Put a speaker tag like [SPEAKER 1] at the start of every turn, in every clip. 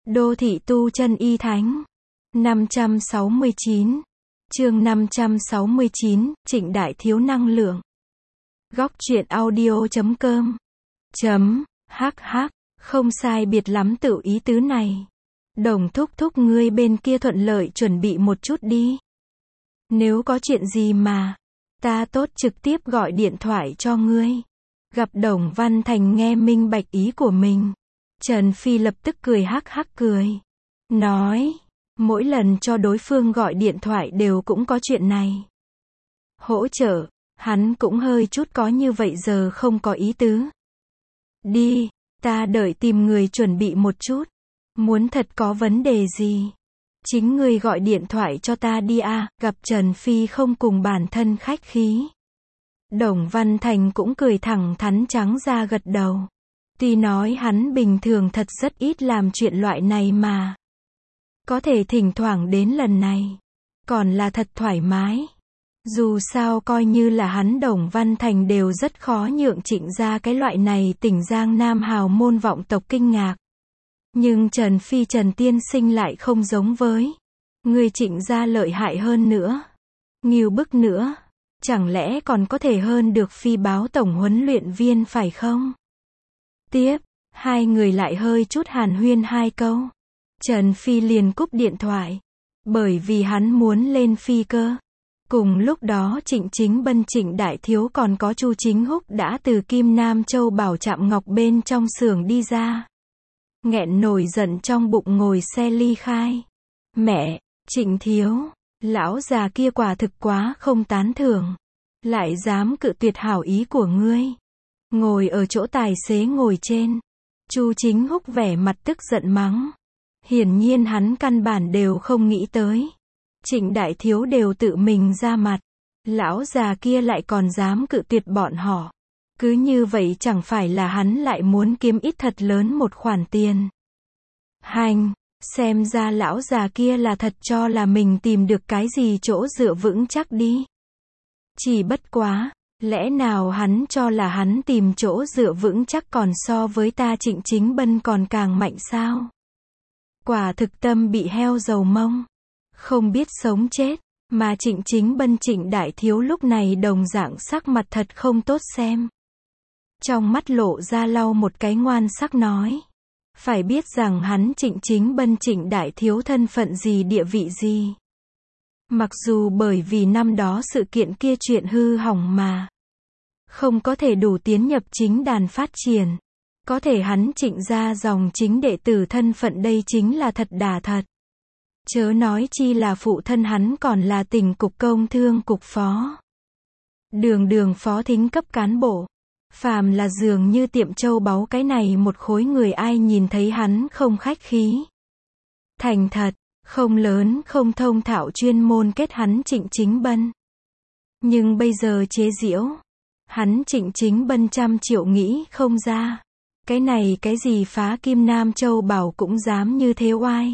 [SPEAKER 1] Đô thị tu chân y thánh. 569. Chương 569, Trịnh Đại Thiếu năng lượng. Góc truyện audio.com. Không sai biệt lắm tự ý tứ này. Đồng thúc thúc ngươi bên kia thuận lợi chuẩn bị một chút đi. Nếu có chuyện gì mà, ta tốt trực tiếp gọi điện thoại cho ngươi. Gặp Đồng Văn Thành nghe minh bạch ý của mình. Trần Phi lập tức cười cười. Nói, mỗi lần cho đối phương gọi điện thoại đều cũng có chuyện này. Hỗ trợ, hắn cũng hơi chút có như vậy giờ không có ý tứ. Đi, ta đợi tìm người chuẩn bị một chút. Muốn thật có vấn đề gì? Chính ngươi gọi điện thoại cho ta đi a. Gặp Trần Phi không cùng bản thân khách khí. Đồng Văn Thành cũng cười thẳng thắn trắng ra gật đầu. Tuy nói hắn bình thường thật rất ít làm chuyện loại này mà. Có thể thỉnh thoảng đến lần này. Còn là thật thoải mái. Dù sao coi như là hắn Đồng Văn Thành đều rất khó nhượng Trịnh ra cái loại này tỉnh Giang Nam hào môn vọng tộc kinh ngạc. Nhưng Trần Phi Trần tiên sinh lại không giống với. Người Trịnh ra lợi hại hơn nữa. Ngưu bức nữa. Chẳng lẽ còn có thể hơn được Phi báo tổng huấn luyện viên phải không? Tiếp, hai người lại hơi chút hàn huyên hai câu. Trần Phi liền cúp điện thoại. Bởi vì hắn muốn lên phi cơ. Cùng lúc đó Trịnh Chính Bân Trịnh Đại Thiếu còn có Chu Chính Húc đã từ Kim Nam Châu Bảo Trạm Ngọc bên trong xưởng đi ra. Nghẹn nổi giận trong bụng ngồi xe ly khai. Mẹ, Trịnh Thiếu, lão già kia quả thực quá không tán thưởng. Lại dám cự tuyệt hảo ý của ngươi. Ngồi ở chỗ tài xế ngồi trên. Chu Chính Húc vẻ mặt tức giận mắng. Hiển nhiên hắn căn bản đều không nghĩ tới. Trịnh Đại Thiếu đều tự mình ra mặt. Lão già kia lại còn dám cự tuyệt bọn họ. Cứ như vậy chẳng phải là hắn lại muốn kiếm ít thật lớn một khoản tiền. Hành, xem ra lão già kia là thật cho là mình tìm được cái gì chỗ dựa vững chắc đi. Chỉ bất quá, lẽ nào hắn cho là hắn tìm chỗ dựa vững chắc còn so với ta Trịnh Chính Bân còn càng mạnh sao? Quả thực tâm bị heo dầu mông. Không biết sống chết, mà Trịnh Chính Bân Trịnh Đại Thiếu lúc này đồng dạng sắc mặt thật không tốt xem. Trong mắt lộ ra lau một cái ngoan sắc nói. Phải biết rằng hắn Trịnh Chính Bân Trịnh Đại Thiếu thân phận gì địa vị gì. Mặc dù bởi vì năm đó sự kiện kia chuyện hư hỏng mà. Không có thể đủ tiến nhập chính đàn phát triển. Có thể hắn Trịnh ra dòng chính đệ tử thân phận đây chính là thật đà thật. Chớ nói chi là phụ thân hắn còn là tỉnh cục công thương cục phó. Đường phó thính cấp cán bộ. Phàm là dường như tiệm châu báu cái này một khối người ai nhìn thấy hắn không khách khí. Thành thật, không lớn không thông thạo chuyên môn kết hắn Trịnh Chính Bân. Nhưng bây giờ chế giễu. Hắn Trịnh Chính Bân 100 triệu nghĩ không ra. Cái này cái gì phá Kim Nam Châu Bảo cũng dám như thế oai.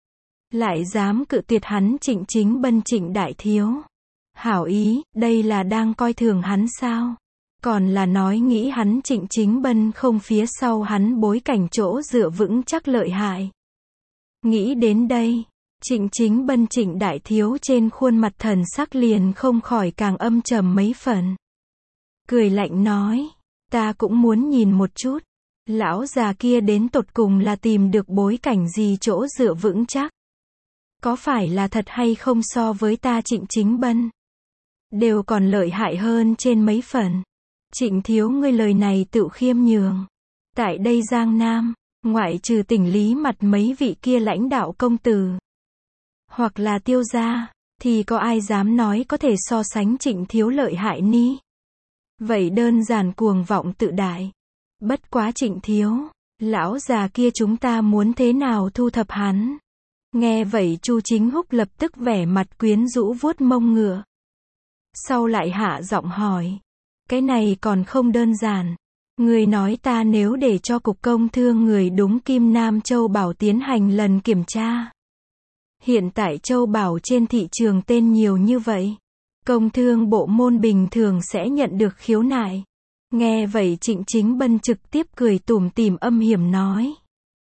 [SPEAKER 1] Lại dám cự tuyệt hắn Trịnh Chính Bân Trịnh Đại Thiếu. Hảo ý, đây là đang coi thường hắn sao? Còn là nói nghĩ hắn Trịnh Chính Bân không phía sau hắn bối cảnh chỗ dựa vững chắc lợi hại. Nghĩ đến đây, Trịnh Chính Bân Trịnh Đại Thiếu trên khuôn mặt thần sắc liền không khỏi càng âm trầm mấy phần. Cười lạnh nói, ta cũng muốn nhìn một chút. Lão già kia đến tột cùng là tìm được bối cảnh gì chỗ dựa vững chắc. Có phải là thật hay không so với ta Trịnh Chính Bân? Đều còn lợi hại hơn trên mấy phần. Trịnh Thiếu ngươi lời này tự khiêm nhường. Tại đây Giang Nam, ngoại trừ tỉnh Lý mặt mấy vị kia lãnh đạo công tử. Hoặc là Tiêu gia, thì có ai dám nói có thể so sánh Trịnh Thiếu lợi hại ni? Vậy đơn giản cuồng vọng tự đại. Bất quá Trịnh Thiếu, lão già kia chúng ta muốn thế nào thu thập hắn? Nghe vậy Chu Chính Húc lập tức vẻ mặt quyến rũ vuốt mông ngựa. Sau lại hạ giọng hỏi. Cái này còn không đơn giản. Người nói ta nếu để cho cục công thương người đúng Kim Nam Châu Bảo tiến hành lần kiểm tra. Hiện tại Châu Bảo trên thị trường tên nhiều như vậy. Công thương bộ môn bình thường sẽ nhận được khiếu nại. Nghe vậy Trịnh Chính Bân trực tiếp cười tủm tỉm âm hiểm nói.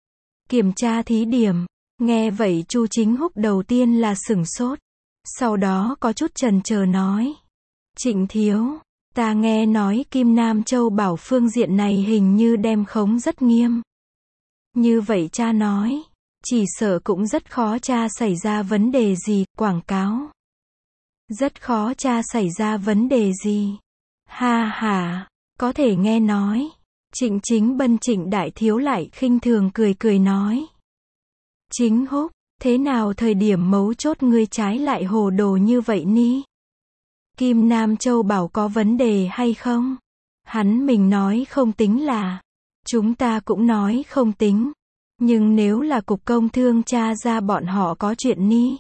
[SPEAKER 1] Kiểm tra thí điểm. Nghe vậy Chu Chính Húc đầu tiên là sửng sốt. Sau đó có chút chần chờ nói. Trịnh thiếu, ta nghe nói Kim Nam Châu bảo phương diện này hình như đem khống rất nghiêm. Như vậy cha nói, chỉ sợ cũng rất khó cha xảy ra vấn đề gì, quảng cáo. Rất khó cha xảy ra vấn đề gì. Ha ha, có thể nghe nói. Trịnh Chính Bân Trịnh đại thiếu lại khinh thường cười cười nói. Chính Húc, thế nào thời điểm mấu chốt ngươi trái lại hồ đồ như vậy ni? Kim Nam Châu bảo có vấn đề hay không? Hắn mình nói không tính là. Chúng ta cũng nói không tính. Nhưng nếu là cục công thương tra ra bọn họ có chuyện ni.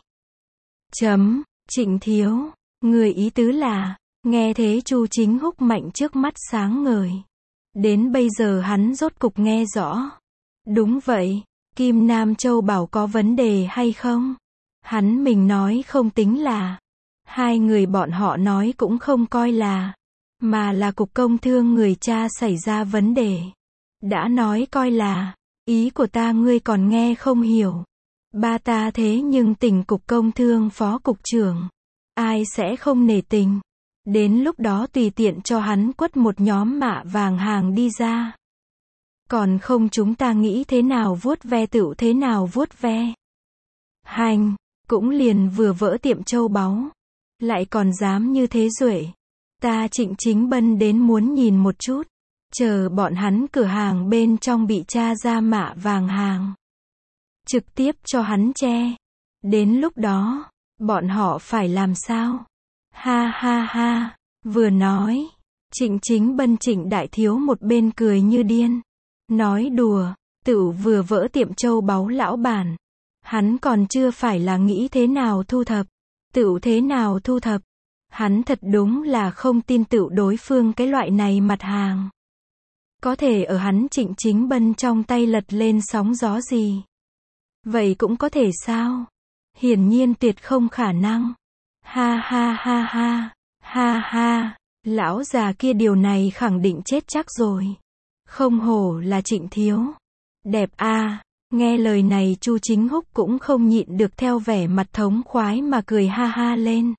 [SPEAKER 1] Trịnh thiếu, người ý tứ là, nghe thế Chu Chính Húc mạnh trước mắt sáng ngời. Đến bây giờ hắn rốt cục nghe rõ. Đúng vậy, Kim Nam Châu bảo có vấn đề hay không? Hắn mình nói không tính là. Hai người bọn họ nói cũng không coi là. Mà là cục công thương người cha xảy ra vấn đề. Đã nói coi là. Ý của ta ngươi còn nghe không hiểu. Ba ta thế nhưng tỉnh cục công thương phó cục trưởng. Ai sẽ không nể tình. Đến lúc đó tùy tiện cho hắn quất một nhóm mạ vàng hàng đi ra. Còn không chúng ta nghĩ thế nào vuốt ve tựu thế nào vuốt ve. Hành, cũng liền vừa vỡ tiệm châu báu. Lại còn dám như thế duệ. Ta Trịnh Chính Bân đến muốn nhìn một chút. Chờ bọn hắn cửa hàng bên trong bị tra ra mạ vàng hàng. Trực tiếp cho hắn che. Đến lúc đó, bọn họ phải làm sao? Ha ha ha, vừa nói. Trịnh Chính Bân Trịnh đại thiếu một bên cười như điên. Nói đùa, tựu vừa vỡ tiệm châu báu lão bản. Hắn còn chưa phải là nghĩ thế nào thu thập. Tựu thế nào thu thập. Hắn thật đúng là không tin tựu đối phương cái loại này mặt hàng. Có thể ở hắn Trịnh Chính Bân trong tay lật lên sóng gió gì. Vậy cũng có thể sao? Hiển nhiên tuyệt không khả năng. Ha ha ha ha, ha ha, lão già kia điều này khẳng định chết chắc rồi. Không hổ là Trịnh thiếu. Đẹp a. Nghe lời này Chu Chính Húc cũng không nhịn được theo vẻ mặt thống khoái mà cười ha ha lên.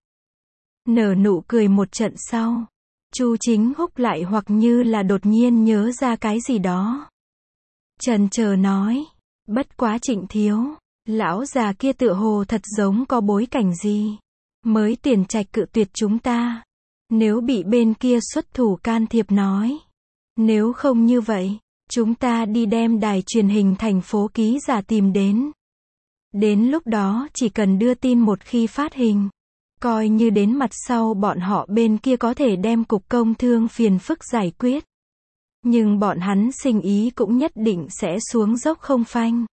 [SPEAKER 1] Nở nụ cười một trận sau. Chu Chính Húc lại hoặc như là đột nhiên nhớ ra cái gì đó. Chần chờ nói. Bất quá Trịnh thiếu. Lão già kia tựa hồ thật giống có bối cảnh gì. Mới tiền trạch cự tuyệt chúng ta. Nếu bị bên kia xuất thủ can thiệp nói. Nếu không như vậy. Chúng ta đi đem đài truyền hình thành phố ký giả tìm đến. Đến lúc đó chỉ cần đưa tin một khi phát hình. Coi như đến mặt sau bọn họ bên kia có thể đem cục công thương phiền phức giải quyết. Nhưng bọn hắn sinh ý cũng nhất định sẽ xuống dốc không phanh.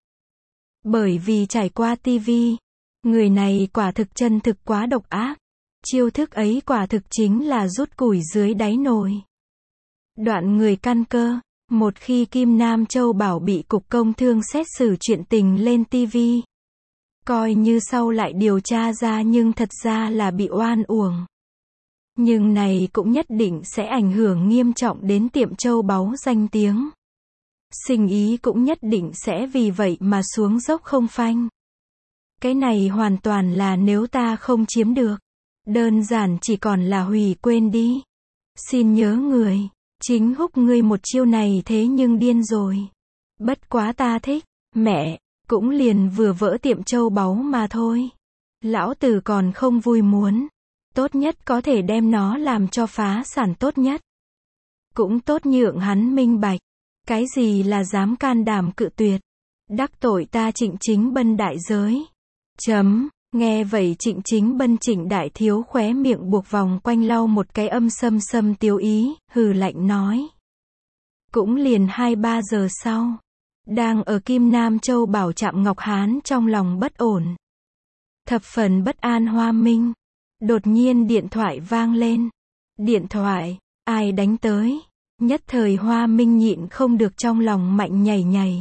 [SPEAKER 1] Bởi vì trải qua tivi, người này quả thực chân thực quá độc ác. Chiêu thức ấy quả thực chính là rút củi dưới đáy nồi. Đoạn người căn cơ. Một khi Kim Nam Châu bảo bị cục công thương xét xử chuyện tình lên tivi. Coi như sau lại điều tra ra nhưng thật ra là bị oan uổng. Nhưng này cũng nhất định sẽ ảnh hưởng nghiêm trọng đến tiệm châu báu danh tiếng. Sinh ý cũng nhất định sẽ vì vậy mà xuống dốc không phanh. Cái này hoàn toàn là nếu ta không chiếm được. Đơn giản chỉ còn là hủy quên đi. Xin nhớ người. Chính Húc ngươi một chiêu này thế nhưng điên rồi. Bất quá ta thích. Mẹ. Cũng liền vừa vỡ tiệm châu báu mà thôi. Lão tử còn không vui muốn. Tốt nhất có thể đem nó làm cho phá sản tốt nhất. Cũng tốt nhượng hắn minh bạch. Cái gì là dám can đảm cự tuyệt. Đắc tội ta Trịnh Chính Bân đại giới. Nghe vậy Trịnh Chính Bân Trịnh đại thiếu khóe miệng buộc vòng quanh lau một cái âm xâm xâm tiêu ý, hừ lạnh nói. Cũng liền 2-3 giờ sau. Đang ở Kim Nam Châu bảo Trạm Ngọc Hán trong lòng bất ổn. Thập phần bất an Hoa Minh. Đột nhiên điện thoại vang lên. Điện thoại, ai đánh tới? Nhất thời Hoa Minh nhịn không được trong lòng mạnh nhảy nhảy.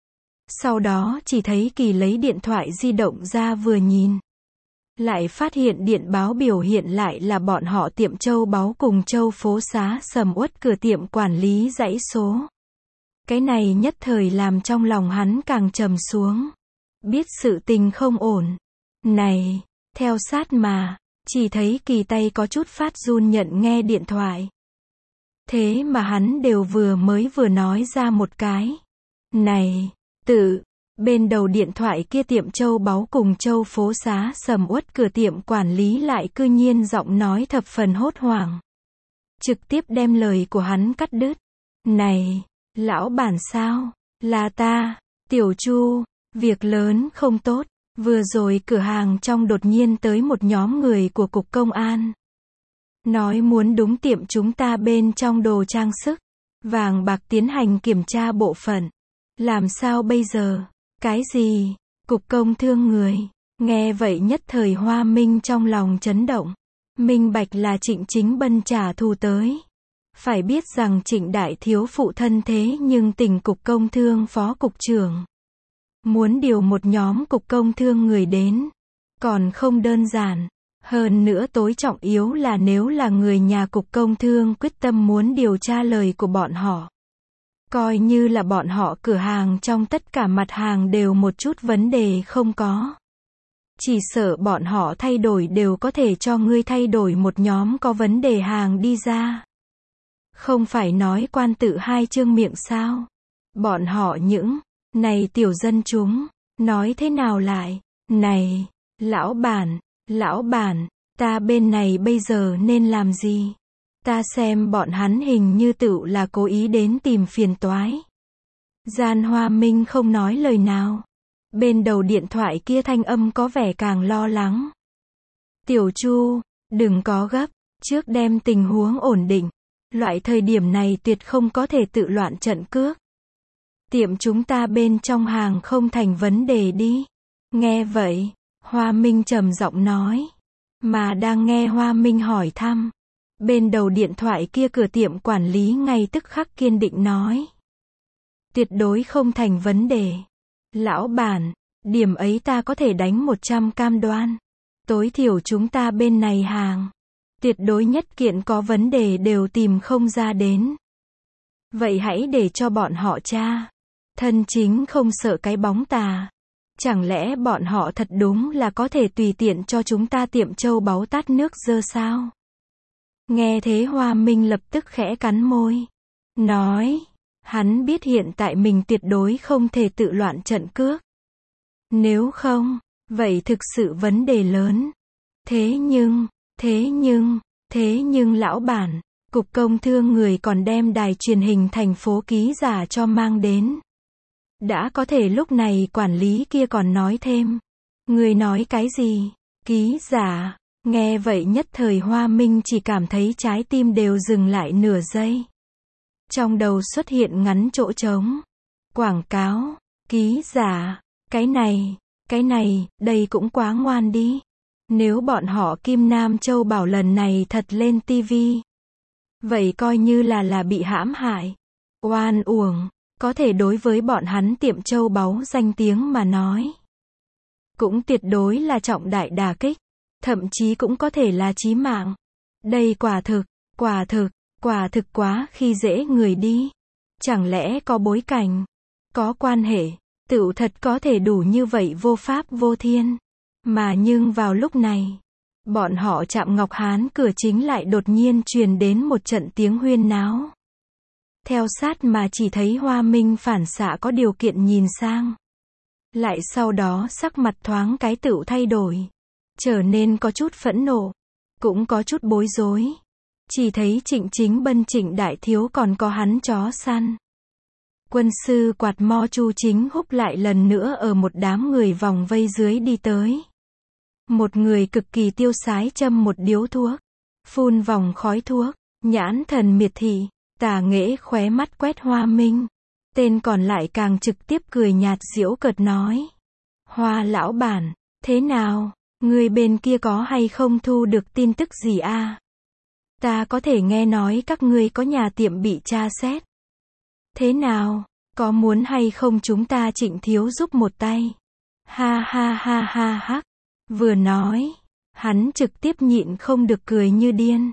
[SPEAKER 1] Sau đó chỉ thấy Kỳ lấy điện thoại di động ra vừa nhìn. Lại phát hiện điện báo biểu hiện lại là bọn họ tiệm châu báu cùng châu phố xá sầm uất cửa tiệm quản lý dãy số. Cái này nhất thời làm trong lòng hắn càng trầm xuống. Biết sự tình không ổn. Này, theo sát mà, chỉ thấy Kỳ tay có chút phát run nhận nghe điện thoại. Thế mà hắn đều vừa nói ra một cái. Này, bên đầu điện thoại kia tiệm châu báu cùng châu phố xá sầm uất cửa tiệm quản lý lại cư nhiên giọng nói thập phần hốt hoảng. Trực tiếp đem lời của hắn cắt đứt. Này, lão bản sao? Là ta, Tiểu Chu, việc lớn không tốt. Vừa rồi cửa hàng trong đột nhiên tới một nhóm người của cục công an. Nói muốn đúng tiệm chúng ta bên trong đồ trang sức, vàng bạc tiến hành kiểm tra bộ phận. Làm sao bây giờ? Cái gì? Cục công thương người. Nghe vậy nhất thời Hoa Minh trong lòng chấn động. Minh bạch là Trịnh Chính Bân trả thù tới. Phải biết rằng Trịnh Đại Thiếu phụ thân thế nhưng tỉnh cục công thương phó cục trưởng. Muốn điều một nhóm cục công thương người đến. Còn không đơn giản. Hơn nữa tối trọng yếu là nếu là người nhà cục công thương quyết tâm muốn điều tra lời của bọn họ. Coi như là bọn họ cửa hàng trong tất cả mặt hàng đều một chút vấn đề không có. Chỉ sợ bọn họ thay đổi đều có thể cho ngươi thay đổi một nhóm có vấn đề hàng đi ra. Không phải nói quan tự hai chương miệng sao? Bọn họ những này tiểu dân chúng, nói thế nào lại? Này, lão bản, ta bên này bây giờ nên làm gì? Ta xem bọn hắn hình như tự là cố ý đến tìm phiền toái. Gian Hoa Minh không nói lời nào. Bên đầu điện thoại kia thanh âm có vẻ càng lo lắng. Tiểu Chu, đừng có gấp, trước đem tình huống ổn định. Loại thời điểm này tuyệt không có thể tự loạn trận cước. Tiệm chúng ta bên trong hàng không thành vấn đề đi. Nghe vậy, Hoa Minh trầm giọng nói. Mà đang nghe Hoa Minh hỏi thăm. Bên đầu điện thoại kia cửa tiệm quản lý ngay tức khắc kiên định nói. Tuyệt đối không thành vấn đề. Lão bản, điểm ấy ta có thể đánh 100 cam đoan. Tối thiểu chúng ta bên này hàng. Tuyệt đối nhất kiện có vấn đề đều tìm không ra đến. Vậy hãy để cho bọn họ tra. Thân chính không sợ cái bóng tà. Chẳng lẽ bọn họ thật đúng là có thể tùy tiện cho chúng ta tiệm châu báu tát nước dơ sao? Nghe thế Hoa Minh lập tức khẽ cắn môi. Nói, hắn biết hiện tại mình tuyệt đối không thể tự loạn trận cước. Nếu không, vậy thực sự vấn đề lớn. Thế nhưng lão bản, cục công thương người còn đem đài truyền hình thành phố ký giả cho mang đến. Đã có thể lúc này quản lý kia còn nói thêm. Người nói cái gì? Ký giả? Nghe vậy nhất thời Hoa Minh chỉ cảm thấy trái tim đều dừng lại nửa giây. Trong đầu xuất hiện ngắn chỗ trống. Quảng cáo, ký giả, cái này, đây cũng quá ngoan đi. Nếu bọn họ Kim Nam Châu bảo lần này thật lên tivi. Vậy coi như là bị hãm hại. Oan uổng, có thể đối với bọn hắn tiệm châu báu danh tiếng mà nói. Cũng tuyệt đối là trọng đại đả kích. Thậm chí cũng có thể là chí mạng. Đây quả thực quá khi dễ người đi. Chẳng lẽ có bối cảnh, có quan hệ, tựu thật có thể đủ như vậy vô pháp vô thiên. Mà nhưng vào lúc này, bọn họ Trạm Ngọc Hán cửa chính lại đột nhiên truyền đến một trận tiếng huyên náo. Theo sát mà chỉ thấy Hoa Minh phản xạ có điều kiện nhìn sang. Lại sau đó sắc mặt thoáng cái tựu thay đổi. Trở nên có chút phẫn nộ, cũng có chút bối rối. Chỉ thấy Trịnh Chính Bân Trịnh Đại Thiếu còn có hắn chó săn. Quân sư quạt mo Chu Chính Húc lại lần nữa ở một đám người vòng vây dưới đi tới. Một người cực kỳ tiêu sái châm một điếu thuốc, phun vòng khói thuốc, nhãn thần miệt thị, tà nghễ khóe mắt quét Hoa Minh. Tên còn lại càng trực tiếp cười nhạt giễu cợt nói. Hoa lão bản, thế nào? Người bên kia có hay không thu được tin tức gì a? Ta có thể nghe nói các ngươi có nhà tiệm bị tra xét. Thế nào? Có muốn hay không chúng ta Trịnh thiếu giúp một tay? Ha ha ha ha hắc. Vừa nói, hắn trực tiếp nhịn không được cười như điên.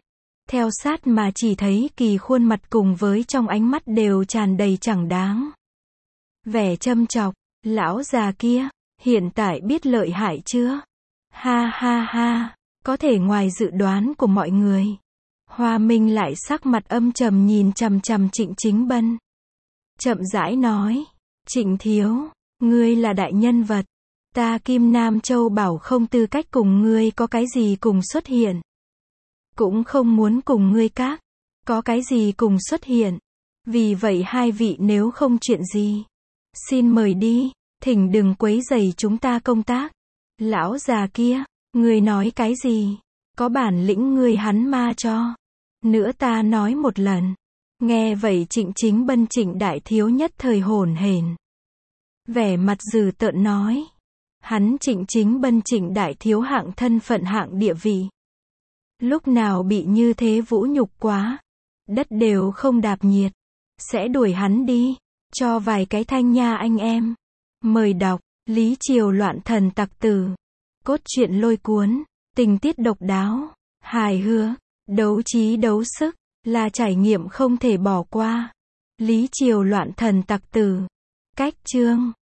[SPEAKER 1] Theo sát mà chỉ thấy Kỳ khuôn mặt cùng với trong ánh mắt đều tràn đầy chẳng đáng. Vẻ châm chọc, lão già kia, hiện tại biết lợi hại chưa? Ha ha ha, có thể ngoài dự đoán của mọi người. Hoa Minh lại sắc mặt âm trầm nhìn chằm chằm Trịnh Chính Bân. Chậm rãi nói, Trịnh thiếu, ngươi là đại nhân vật. Ta Kim Nam Châu bảo không tư cách cùng ngươi có cái gì cùng xuất hiện. Cũng không muốn cùng ngươi có cái gì cùng xuất hiện. Vì vậy hai vị nếu không chuyện gì, xin mời đi, thỉnh đừng quấy rầy chúng ta công tác. Lão già kia, ngươi nói cái gì? Có bản lĩnh ngươi hắn ma cho. Nữa ta nói một lần. Nghe vậy Trịnh Chính Bân Trịnh đại thiếu nhất thời hổn hển. Vẻ mặt dữ tợn nói. Hắn Trịnh Chính Bân Trịnh đại thiếu hạng thân phận hạng địa vị. Lúc nào bị như thế vũ nhục quá. Đất đều không đạp nhiệt. Sẽ đuổi hắn đi. Cho vài cái thanh nha anh em. Mời đọc, Lý Triều loạn thần tặc tử. Cốt truyện lôi cuốn, tình tiết độc đáo, hài hước, đấu trí đấu sức, là trải nghiệm không thể bỏ qua. Lý Triều loạn thần tặc tử. Cách chương